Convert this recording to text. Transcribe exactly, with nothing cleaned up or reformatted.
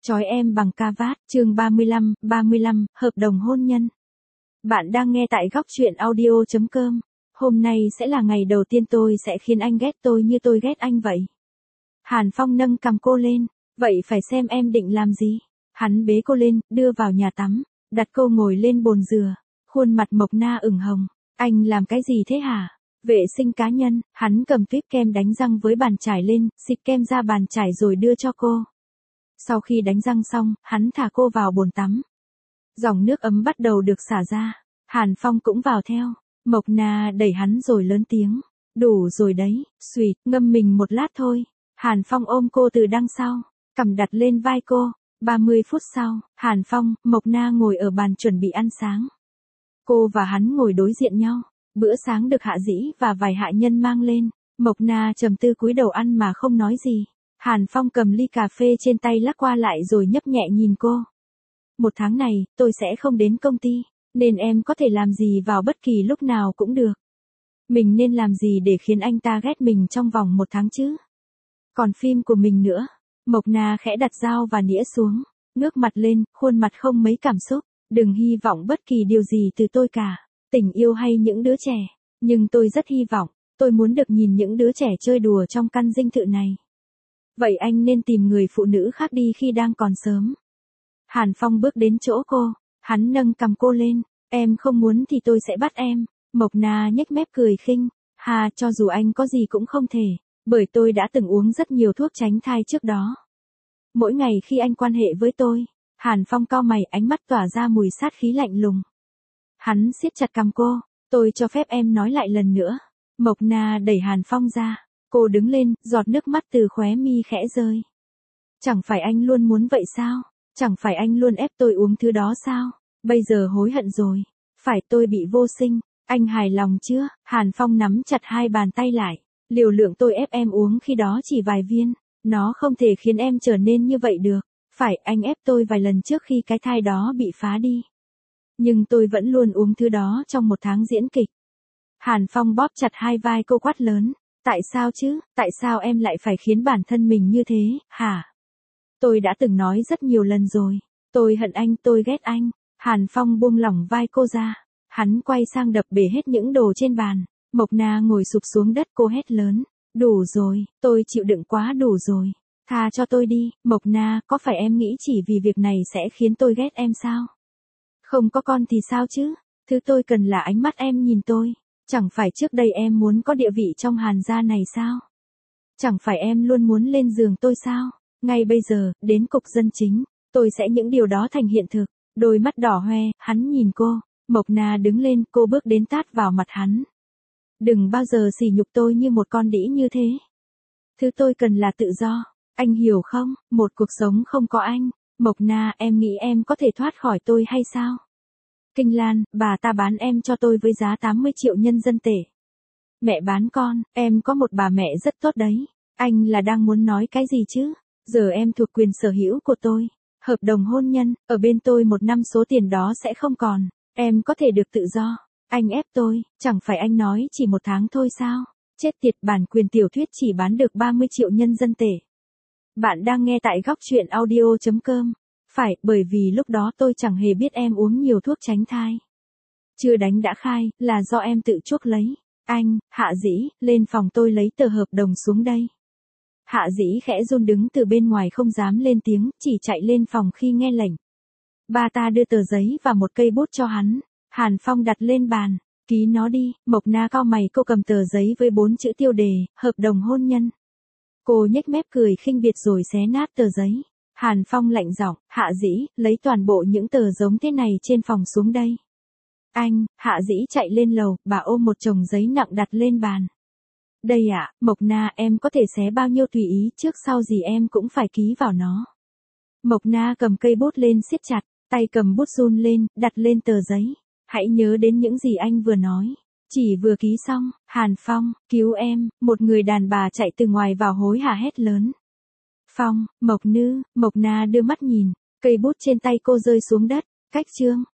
Trói em bằng ca vát, chương ba mươi lăm, ba mươi lăm, hợp đồng hôn nhân. Bạn đang nghe tại góc chuyện audio chấm com. Hôm nay sẽ là ngày đầu tiên tôi sẽ khiến anh ghét tôi như tôi ghét anh vậy. Hàn Phong nâng cằm cô lên, vậy phải xem em định làm gì. Hắn bế cô lên, đưa vào nhà tắm, đặt cô ngồi lên bồn dừa, khuôn mặt Mộc Na ửng hồng. Anh làm cái gì thế hả? Vệ sinh cá nhân, hắn cầm tuyếp kem đánh răng với bàn chải lên, xịt kem ra bàn chải rồi đưa cho cô. Sau khi đánh răng xong, hắn thả cô vào bồn tắm. Dòng nước ấm bắt đầu được xả ra. Hàn Phong cũng vào theo. Mộc Na đẩy hắn rồi lớn tiếng. Đủ rồi đấy, xuỵt, ngâm mình một lát thôi. Hàn Phong ôm cô từ đằng sau, cằm đặt lên vai cô. ba mươi phút sau, Hàn Phong, Mộc Na ngồi ở bàn chuẩn bị ăn sáng. Cô và hắn ngồi đối diện nhau. Bữa sáng được Hạ Dĩ và vài hạ nhân mang lên. Mộc Na trầm tư cúi đầu ăn mà không nói gì. Hàn Phong cầm ly cà phê trên tay lắc qua lại rồi nhấp nhẹ nhìn cô. Một tháng này, tôi sẽ không đến công ty, nên em có thể làm gì vào bất kỳ lúc nào cũng được. Mình nên làm gì để khiến anh ta ghét mình trong vòng một tháng chứ? Còn phim của mình nữa. Mộc Na khẽ đặt dao và nĩa xuống, ngước mặt lên, khuôn mặt không mấy cảm xúc. Đừng hy vọng bất kỳ điều gì từ tôi cả, tình yêu hay những đứa trẻ. Nhưng tôi rất hy vọng, tôi muốn được nhìn những đứa trẻ chơi đùa trong căn dinh thự này. Vậy anh nên tìm người phụ nữ khác đi khi đang còn sớm. Hàn Phong bước đến chỗ cô, hắn nâng cằm cô lên, em không muốn thì tôi sẽ bắt em. Mộc Na nhếch mép cười khinh, hà, cho dù anh có gì cũng không thể, bởi tôi đã từng uống rất nhiều thuốc tránh thai trước đó. Mỗi ngày khi anh quan hệ với tôi, Hàn Phong cau mày, ánh mắt tỏa ra mùi sát khí lạnh lùng. Hắn siết chặt cằm cô, tôi cho phép em nói lại lần nữa. Mộc Na đẩy Hàn Phong ra. Cô đứng lên, giọt nước mắt từ khóe mi khẽ rơi. Chẳng phải anh luôn muốn vậy sao? Chẳng phải anh luôn ép tôi uống thứ đó sao? Bây giờ hối hận rồi. Phải tôi bị vô sinh. Anh hài lòng chưa? Hàn Phong nắm chặt hai bàn tay lại. Liều lượng tôi ép em uống khi đó chỉ vài viên. Nó không thể khiến em trở nên như vậy được. Phải, anh ép tôi vài lần trước khi cái thai đó bị phá đi. Nhưng tôi vẫn luôn uống thứ đó trong một tháng diễn kịch. Hàn Phong bóp chặt hai vai cô, quát lớn. Tại sao chứ, tại sao em lại phải khiến bản thân mình như thế, hả? Tôi đã từng nói rất nhiều lần rồi, tôi hận anh, tôi ghét anh. Hàn Phong buông lỏng vai cô ra, hắn quay sang đập bể hết những đồ trên bàn. Mộc Na ngồi sụp xuống đất, cô hét lớn, đủ rồi, tôi chịu đựng quá đủ rồi, tha cho tôi đi. Mộc Na, có phải em nghĩ chỉ vì việc này sẽ khiến tôi ghét em sao? Không có con thì sao chứ, thứ tôi cần là ánh mắt em nhìn tôi. Chẳng phải trước đây em muốn có địa vị trong Hàn gia này sao? Chẳng phải em luôn muốn lên giường tôi sao? Ngay bây giờ, đến cục dân chính, tôi sẽ những điều đó thành hiện thực. Đôi mắt đỏ hoe, hắn nhìn cô. Mộc Na đứng lên, cô bước đến tát vào mặt hắn. Đừng bao giờ sỉ nhục tôi như một con đĩ như thế. Thứ tôi cần là tự do. Anh hiểu không? Một cuộc sống không có anh. Mộc Na, em nghĩ em có thể thoát khỏi tôi hay sao? Kinh Lan, bà ta bán em cho tôi với giá tám mươi triệu nhân dân tệ. Mẹ bán con, em có một bà mẹ rất tốt đấy. Anh là đang muốn nói cái gì chứ? Giờ em thuộc quyền sở hữu của tôi. Hợp đồng hôn nhân, ở bên tôi một năm số tiền đó sẽ không còn. Em có thể được tự do. Anh ép tôi, chẳng phải anh nói chỉ một tháng thôi sao? Chết tiệt, bản quyền tiểu thuyết chỉ bán được ba mươi triệu nhân dân tệ. Bạn đang nghe tại góc chuyện audio chấm com. Phải, bởi vì lúc đó tôi chẳng hề biết em uống nhiều thuốc tránh thai. Chưa đánh đã khai, là do em tự chuốc lấy. Anh, Hạ Dĩ, lên phòng tôi lấy tờ hợp đồng xuống đây. Hạ Dĩ khẽ run đứng từ bên ngoài không dám lên tiếng, chỉ chạy lên phòng khi nghe lệnh. Bà ta đưa tờ giấy và một cây bút cho hắn. Hàn Phong đặt lên bàn, ký nó đi. Mộc Na cau mày, cô cầm tờ giấy với bốn chữ tiêu đề, hợp đồng hôn nhân. Cô nhếch mép cười khinh biệt rồi xé nát tờ giấy. Hàn Phong lạnh giọng, Hạ Dĩ, lấy toàn bộ những tờ giống thế này trên phòng xuống đây. Anh, Hạ Dĩ chạy lên lầu, bà ôm một chồng giấy nặng đặt lên bàn. Đây ạ, à, Mộc Na, em có thể xé bao nhiêu tùy ý, trước sau gì em cũng phải ký vào nó. Mộc Na cầm cây bút lên siết chặt, tay cầm bút run lên, đặt lên tờ giấy. Hãy nhớ đến những gì anh vừa nói. Chỉ vừa ký xong, Hàn Phong, cứu em, một người đàn bà chạy từ ngoài vào hối hả hét lớn. Phong, Mộc Nữ, Mộc Na đưa mắt nhìn, cây bút trên tay cô rơi xuống đất, cách chương.